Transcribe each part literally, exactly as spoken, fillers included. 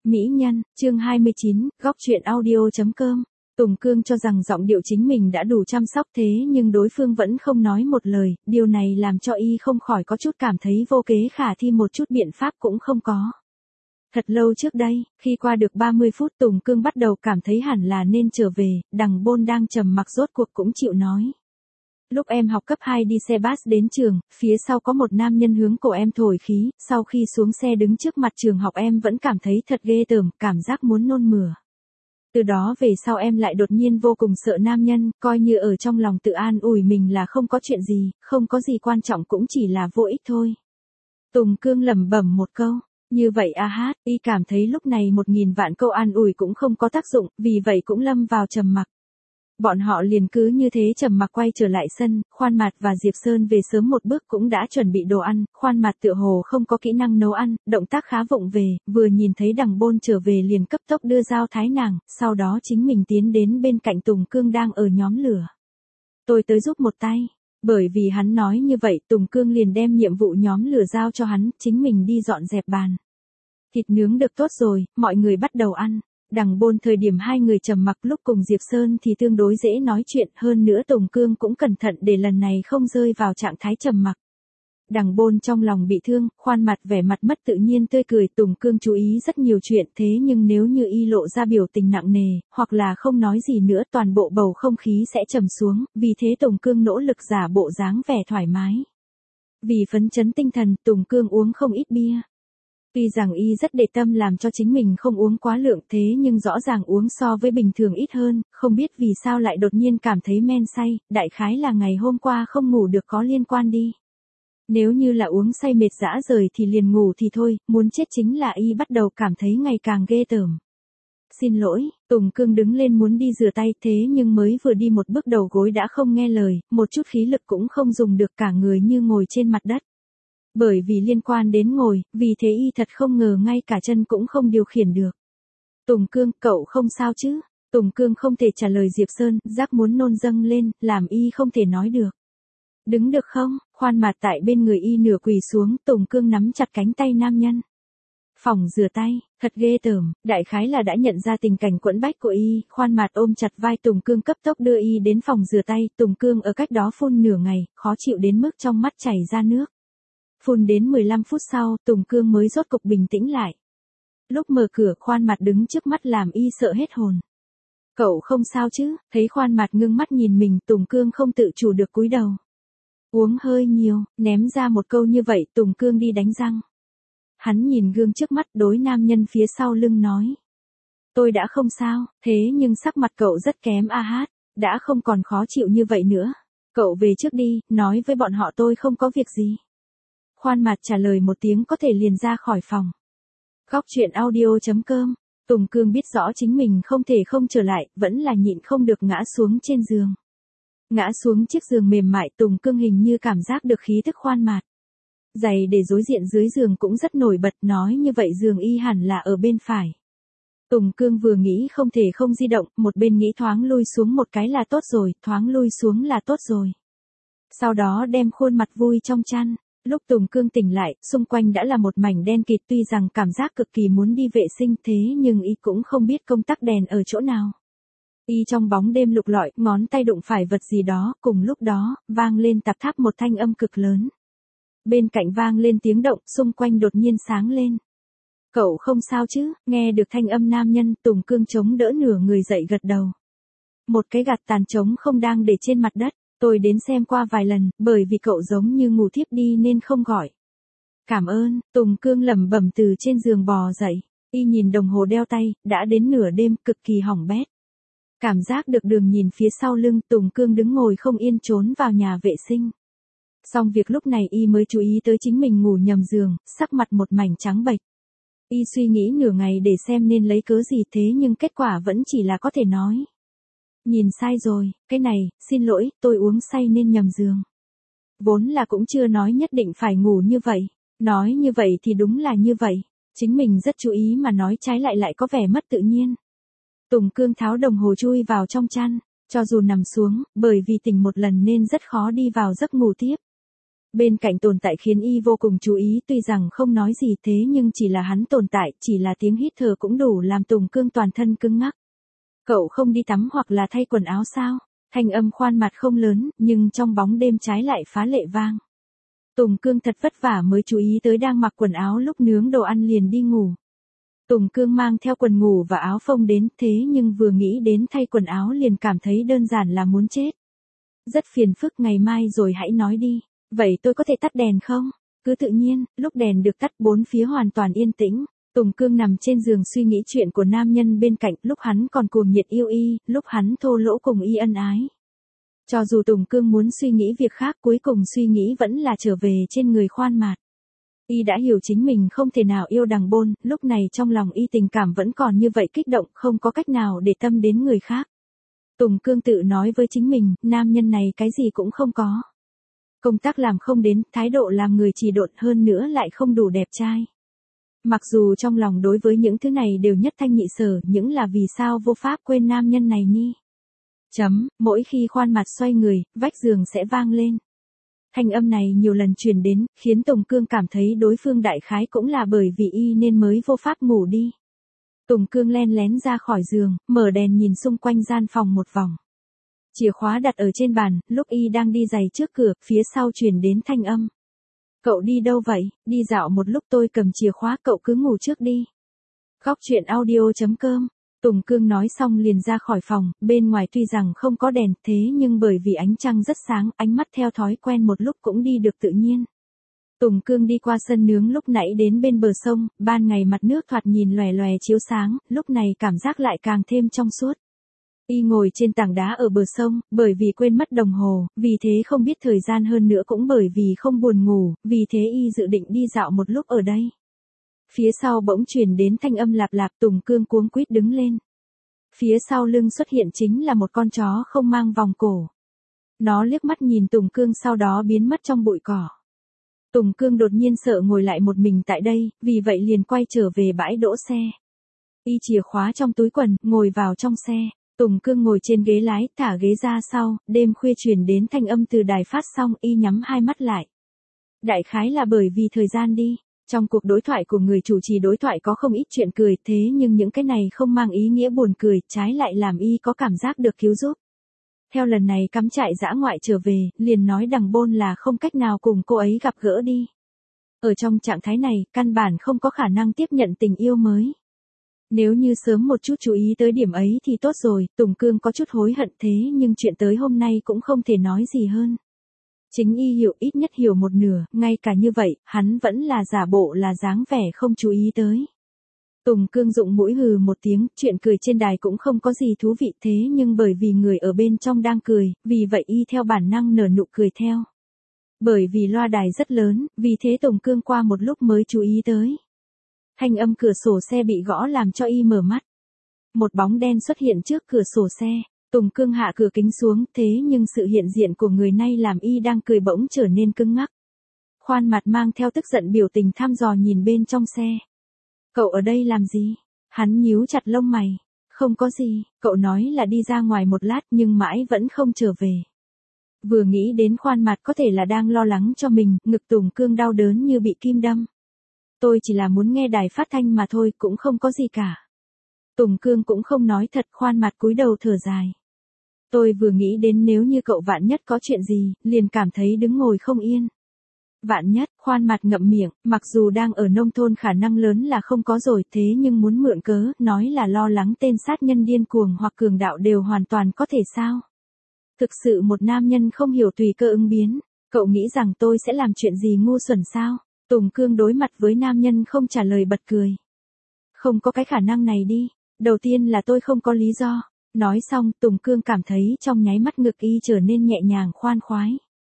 Mỹ Nhân, chương hai mươi chín, góc truyện audio.com. Tùng Cương cho rằng giọng điệu chính mình đã đủ chăm sóc thế nhưng đối phương vẫn không nói một lời, điều này làm cho y không khỏi có chút cảm thấy vô kế khả thi, một chút biện pháp cũng không có. Thật lâu trước đây, khi qua được ba mươi phút Tùng Cương bắt đầu cảm thấy hẳn là nên trở về, đằng Bôn đang trầm mặc rốt cuộc cũng chịu nói. Lúc em học cấp hai đi xe bus đến trường, phía sau có một nam nhân hướng cổ em thổi khí, sau khi xuống xe đứng trước mặt trường học em vẫn cảm thấy thật ghê tởm, cảm giác muốn nôn mửa. Từ đó về sau em lại đột nhiên vô cùng sợ nam nhân, coi như ở trong lòng tự an ủi mình là không có chuyện gì, không có gì quan trọng, cũng chỉ là vô ích thôi. Tùng Cương lẩm bẩm một câu, như vậy a hát, y cảm thấy lúc này một nghìn vạn câu an ủi cũng không có tác dụng, vì vậy cũng lâm vào trầm mặc. Bọn họ liền cứ như thế trầm mặc quay trở lại sân, Khoan Mạt và Diệp Sơn về sớm một bước cũng đã chuẩn bị đồ ăn, Khoan Mạt tựa hồ không có kỹ năng nấu ăn, động tác khá vụng về, vừa nhìn thấy đằng Bôn trở về liền cấp tốc đưa dao thái nàng, sau đó chính mình tiến đến bên cạnh Tùng Cương đang ở nhóm lửa. Tôi tới giúp một tay, bởi vì hắn nói như vậy Tùng Cương liền đem nhiệm vụ nhóm lửa giao cho hắn, chính mình đi dọn dẹp bàn. Thịt nướng được tốt rồi, mọi người bắt đầu ăn. Đằng Bôn thời điểm hai người trầm mặc, lúc cùng Diệp Sơn thì tương đối dễ nói chuyện, hơn nữa Tùng Cương cũng cẩn thận để lần này không rơi vào trạng thái trầm mặc. Đằng Bôn trong lòng bị thương, Khoan Mạt vẻ mặt mất tự nhiên tươi cười, Tùng Cương chú ý rất nhiều chuyện, thế nhưng nếu như y lộ ra biểu tình nặng nề, hoặc là không nói gì nữa toàn bộ bầu không khí sẽ trầm xuống, vì thế Tùng Cương nỗ lực giả bộ dáng vẻ thoải mái. Vì phấn chấn tinh thần, Tùng Cương uống không ít bia. Tuy rằng y rất để tâm làm cho chính mình không uống quá lượng, thế nhưng rõ ràng uống so với bình thường ít hơn, không biết vì sao lại đột nhiên cảm thấy men say, đại khái là ngày hôm qua không ngủ được có liên quan đi. Nếu như là uống say mệt rã rời thì liền ngủ thì thôi, muốn chết chính là y bắt đầu cảm thấy ngày càng ghê tởm. Xin lỗi, Tùng Cương đứng lên muốn đi rửa tay, thế nhưng mới vừa đi một bước đầu gối đã không nghe lời, một chút khí lực cũng không dùng được, cả người như ngồi trên mặt đất. Bởi vì liên quan đến ngồi, vì thế y thật không ngờ ngay cả chân cũng không điều khiển được. Tùng Cương, cậu không sao chứ? Tùng Cương không thể trả lời Diệp Sơn, giác muốn nôn dâng lên, làm y không thể nói được. Đứng được không? Khoan Mạt tại bên người y nửa quỳ xuống, Tùng Cương nắm chặt cánh tay nam nhân. Phòng rửa tay, thật ghê tởm, đại khái là đã nhận ra tình cảnh quẫn bách của y, Khoan Mạt ôm chặt vai Tùng Cương cấp tốc đưa y đến phòng rửa tay, Tùng Cương ở cách đó phun nửa ngày, khó chịu đến mức trong mắt chảy ra nước. Phun đến mười lăm phút sau, Tùng Cương mới rốt cục bình tĩnh lại. Lúc mở cửa, Khoan Mạt đứng trước mắt làm y sợ hết hồn. Cậu không sao chứ? Thấy Khoan Mạt ngưng mắt nhìn mình, Tùng Cương không tự chủ được cúi đầu. Uống hơi nhiều, ném ra một câu như vậy, Tùng Cương đi đánh răng. Hắn nhìn gương trước mắt, đối nam nhân phía sau lưng nói. Tôi đã không sao, thế nhưng sắc mặt cậu rất kém a hát, đã không còn khó chịu như vậy nữa. Cậu về trước đi, nói với bọn họ tôi không có việc gì. Khoan Mạt trả lời một tiếng có thể liền ra khỏi phòng. Góc truyện audio.com. Tùng Cương biết rõ chính mình không thể không trở lại, vẫn là nhịn không được ngã xuống trên giường. Ngã xuống chiếc giường mềm mại, Tùng Cương hình như cảm giác được khí thức Khoan Mạt. Giày để đối diện dưới giường cũng rất nổi bật, nói như vậy giường y hẳn là ở bên phải. Tùng Cương vừa nghĩ không thể không di động, một bên nghĩ thoáng lui xuống một cái là tốt rồi, thoáng lui xuống là tốt rồi. Sau đó đem khuôn mặt vui trong chăn. Lúc Tùng Cương tỉnh lại, xung quanh đã là một mảnh đen kịt, tuy rằng cảm giác cực kỳ muốn đi vệ sinh, thế nhưng y cũng không biết công tắc đèn ở chỗ nào. Y trong bóng đêm lục lọi, ngón tay đụng phải vật gì đó, cùng lúc đó, vang lên tạp tháp một thanh âm cực lớn. Bên cạnh vang lên tiếng động, xung quanh đột nhiên sáng lên. Cậu không sao chứ? Nghe được thanh âm nam nhân, Tùng Cương chống đỡ nửa người dậy gật đầu. Một cái gạt tàn trống không đang để trên mặt đất. Tôi đến xem qua vài lần, bởi vì cậu giống như ngủ thiếp đi nên không gọi. Cảm ơn, Tùng Cương lẩm bẩm từ trên giường bò dậy. Y nhìn đồng hồ đeo tay, đã đến nửa đêm, cực kỳ hỏng bét. Cảm giác được đường nhìn phía sau lưng, Tùng Cương đứng ngồi không yên trốn vào nhà vệ sinh. Xong việc lúc này y mới chú ý tới chính mình ngủ nhầm giường, sắc mặt một mảnh trắng bệch. Y suy nghĩ nửa ngày để xem nên lấy cớ gì, thế nhưng kết quả vẫn chỉ là có thể nói. Nhìn sai rồi, cái này, xin lỗi, tôi uống say nên nhầm giường. Vốn là cũng chưa nói nhất định phải ngủ như vậy. Nói như vậy thì đúng là như vậy. Chính mình rất chú ý mà nói trái lại lại có vẻ mất tự nhiên. Tùng Cương tháo đồng hồ chui vào trong chăn. Cho dù nằm xuống, bởi vì tỉnh một lần nên rất khó đi vào giấc ngủ tiếp. bên cạnh tồn tại khiến y vô cùng chú ý, tuy rằng không nói gì thế nhưng chỉ là hắn tồn tại, chỉ là tiếng hít thở cũng đủ làm Tùng Cương toàn thân cứng ngắc. Cậu không đi tắm hoặc là thay quần áo sao? Thanh âm khoan mặt không lớn, nhưng trong bóng đêm trái lại phá lệ vang. Tùng Cương thật vất vả mới chú ý tới đang mặc quần áo lúc nướng đồ ăn liền đi ngủ. Tùng Cương mang theo quần ngủ và áo phông đến, thế nhưng vừa nghĩ đến thay quần áo liền cảm thấy đơn giản là muốn chết. Rất phiền phức, ngày mai rồi hãy nói đi. Vậy tôi có thể tắt đèn không? Cứ tự nhiên, lúc đèn được tắt bốn phía hoàn toàn yên tĩnh. Tùng Cương nằm trên giường suy nghĩ chuyện của nam nhân bên cạnh, lúc hắn còn cuồng nhiệt yêu y, lúc hắn thô lỗ cùng y ân ái. Cho dù Tùng Cương muốn suy nghĩ việc khác, cuối cùng suy nghĩ vẫn là trở về trên người Khoan Mạt. Y đã hiểu chính mình không thể nào yêu Đằng Bôn, lúc này trong lòng y tình cảm vẫn còn như vậy kích động, không có cách nào để tâm đến người khác. Tùng Cương tự nói với chính mình, nam nhân này cái gì cũng không có. Công tác làm không đến, thái độ làm người chỉ độn, hơn nữa lại không đủ đẹp trai. Mặc dù trong lòng đối với những thứ này đều nhất thanh nhị sở, những là vì sao vô pháp quên nam nhân này nhi. Chấm, mỗi khi Khoan Mạt xoay người, vách giường sẽ vang lên. Thanh âm này nhiều lần truyền đến, khiến Tùng Cương cảm thấy đối phương đại khái cũng là bởi vì y nên mới vô pháp ngủ đi. Tùng Cương len lén ra khỏi giường, mở đèn nhìn xung quanh gian phòng một vòng. Chìa khóa đặt ở trên bàn, lúc y đang đi giày trước cửa, phía sau truyền đến thanh âm. Cậu đi đâu vậy? Đi dạo một lúc, tôi cầm chìa khóa, cậu cứ ngủ trước đi. Góc truyện audio chấm com. Tùng Cương nói xong liền ra khỏi phòng, bên ngoài tuy rằng không có đèn, thế nhưng bởi vì ánh trăng rất sáng, ánh mắt theo thói quen một lúc cũng đi được tự nhiên. Tùng Cương đi qua sân nướng lúc nãy đến bên bờ sông, ban ngày mặt nước thoạt nhìn lòe lòe chiếu sáng, lúc này cảm giác lại càng thêm trong suốt. Y ngồi trên tảng đá ở bờ sông, bởi vì quên mất đồng hồ, vì thế không biết thời gian, hơn nữa cũng bởi vì không buồn ngủ, vì thế y dự định đi dạo một lúc ở đây. Phía sau bỗng truyền đến thanh âm lạp lạp, Tùng Cương cuống quýt đứng lên. Phía sau lưng xuất hiện chính là một con chó không mang vòng cổ. Nó liếc mắt nhìn Tùng Cương sau đó biến mất trong bụi cỏ. Tùng Cương đột nhiên sợ ngồi lại một mình tại đây, vì vậy liền quay trở về bãi đỗ xe. Y chìa khóa trong túi quần, ngồi vào trong xe. Tùng Cương ngồi trên ghế lái, thả ghế ra sau, đêm khuya truyền đến thanh âm từ đài phát xong, y nhắm hai mắt lại. Đại khái là bởi vì thời gian đi. Trong cuộc đối thoại của người chủ trì đối thoại có không ít chuyện cười, thế nhưng những cái này không mang ý nghĩa buồn cười, trái lại làm y có cảm giác được cứu giúp. Theo lần này cắm trại dã ngoại trở về, liền nói Đằng Bôn là không cách nào cùng cô ấy gặp gỡ đi. Ở trong trạng thái này, căn bản không có khả năng tiếp nhận tình yêu mới. Nếu như sớm một chút chú ý tới điểm ấy thì tốt rồi, Tùng Cương có chút hối hận, thế nhưng chuyện tới hôm nay cũng không thể nói gì hơn. Chính y hiểu, ít nhất hiểu một nửa, ngay cả như vậy, hắn vẫn là giả bộ là dáng vẻ không chú ý tới. Tùng Cương dụng mũi hừ một tiếng, chuyện cười trên đài cũng không có gì thú vị, thế nhưng bởi vì người ở bên trong đang cười, vì vậy y theo bản năng nở nụ cười theo. Bởi vì loa đài rất lớn, vì thế Tùng Cương qua một lúc mới chú ý tới. Thanh âm cửa sổ xe bị gõ làm cho y mở mắt. Một bóng đen xuất hiện trước cửa sổ xe. Tùng Cương hạ cửa kính xuống, thế nhưng sự hiện diện của người này làm y đang cười bỗng trở nên cứng ngắc. Khoan Mạt mang theo tức giận biểu tình thăm dò nhìn bên trong xe. Cậu ở đây làm gì? Hắn nhíu chặt lông mày. Không có gì, cậu nói là đi ra ngoài một lát nhưng mãi vẫn không trở về. Vừa nghĩ đến Khoan Mạt có thể là đang lo lắng cho mình, ngực Tùng Cương đau đớn như bị kim đâm. Tôi chỉ là muốn nghe đài phát thanh mà thôi, cũng không có gì cả. Tùng Cương cũng không nói thật, Khoan Mạt cúi đầu thở dài. Tôi vừa nghĩ đến nếu như cậu vạn nhất có chuyện gì, liền cảm thấy đứng ngồi không yên. Vạn nhất, Khoan Mạt ngậm miệng, mặc dù đang ở nông thôn khả năng lớn là không có rồi, thế nhưng muốn mượn cớ, nói là lo lắng tên sát nhân điên cuồng hoặc cường đạo đều hoàn toàn có thể sao. Thực sự một nam nhân không hiểu tùy cơ ứng biến, cậu nghĩ rằng tôi sẽ làm chuyện gì ngu xuẩn sao? Tùng Cương đối mặt với nam nhân không trả lời bật cười. Không có cái khả năng này đi, đầu tiên là tôi không có lý do. Nói xong, Tùng Cương cảm thấy trong nháy mắt ngực y trở nên nhẹ nhàng khoan khoái.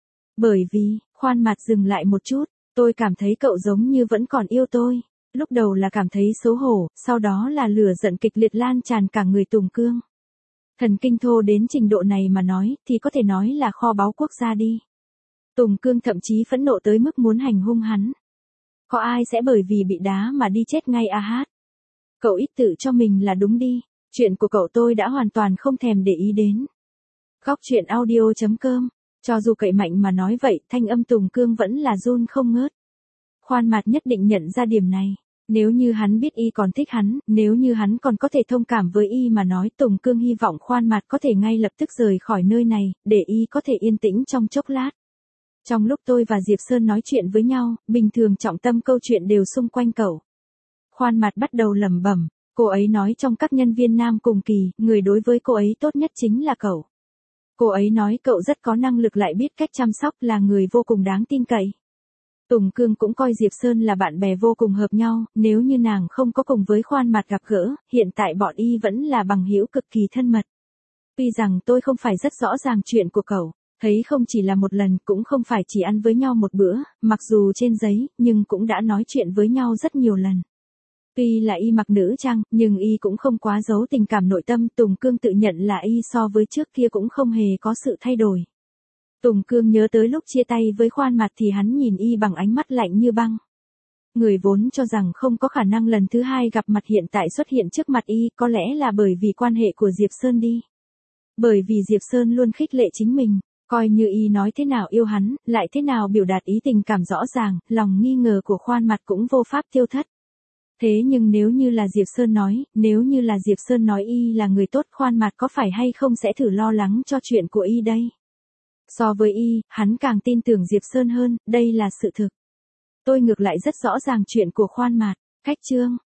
Bởi vì, Khoan Mạt dừng lại một chút, tôi cảm thấy cậu giống như vẫn còn yêu tôi. Lúc đầu là cảm thấy xấu hổ, sau đó là lửa giận kịch liệt lan tràn cả người Tùng Cương. Thần kinh thô đến trình độ này mà nói, thì có thể nói là kho báu quốc gia đi. Tùng Cương thậm chí phẫn nộ tới mức muốn hành hung hắn. Có ai sẽ bởi vì bị đá mà đi chết ngay à hát? Cậu ít tự cho mình là đúng đi. Chuyện của cậu tôi đã hoàn toàn không thèm để ý đến. Góc truyện audio chấm com Cho dù cậy mạnh mà nói vậy, thanh âm Tùng Cương vẫn là run không ngớt. Khoan Mạt nhất định nhận ra điểm này. Nếu như hắn biết y còn thích hắn, nếu như hắn còn có thể thông cảm với y mà nói, Tùng Cương hy vọng Khoan Mạt có thể ngay lập tức rời khỏi nơi này, để y có thể yên tĩnh trong chốc lát. Trong lúc tôi và Diệp Sơn nói chuyện với nhau, bình thường trọng tâm câu chuyện đều xung quanh cậu. Khoan Mạt bắt đầu lẩm bẩm, cô ấy nói trong các nhân viên nam cùng kỳ, người đối với cô ấy tốt nhất chính là cậu. Cô ấy nói cậu rất có năng lực lại biết cách chăm sóc, là người vô cùng đáng tin cậy. Tùng Cương cũng coi Diệp Sơn là bạn bè vô cùng hợp nhau, nếu như nàng không có cùng với Khoan Mạt gặp gỡ, hiện tại bọn y vẫn là bằng hữu cực kỳ thân mật. Tuy rằng tôi không phải rất rõ ràng chuyện của cậu, thấy không chỉ là một lần, cũng không phải chỉ ăn với nhau một bữa, mặc dù trên giấy, nhưng cũng đã nói chuyện với nhau rất nhiều lần. Tuy là y mặc nữ trang, nhưng y cũng không quá giấu tình cảm nội tâm, Tùng Cương tự nhận là y so với trước kia cũng không hề có sự thay đổi. Tùng Cương nhớ tới lúc chia tay với Khoan Mạt thì hắn nhìn y bằng ánh mắt lạnh như băng. Người vốn cho rằng không có khả năng lần thứ hai gặp mặt hiện tại xuất hiện trước mặt y, có lẽ là bởi vì quan hệ của Diệp Sơn đi. Bởi vì Diệp Sơn luôn khích lệ chính mình, coi như y nói thế nào yêu hắn, lại thế nào biểu đạt ý tình cảm rõ ràng, lòng nghi ngờ của Khoan Mạt cũng vô pháp tiêu thất. Thế nhưng nếu như là Diệp Sơn nói, nếu như là Diệp Sơn nói y là người tốt, Khoan Mạt có phải hay không sẽ thử lo lắng cho chuyện của y đây? So với y, hắn càng tin tưởng Diệp Sơn hơn, đây là sự thực. Tôi ngược lại rất rõ ràng chuyện của Khoan Mạt. Cách chương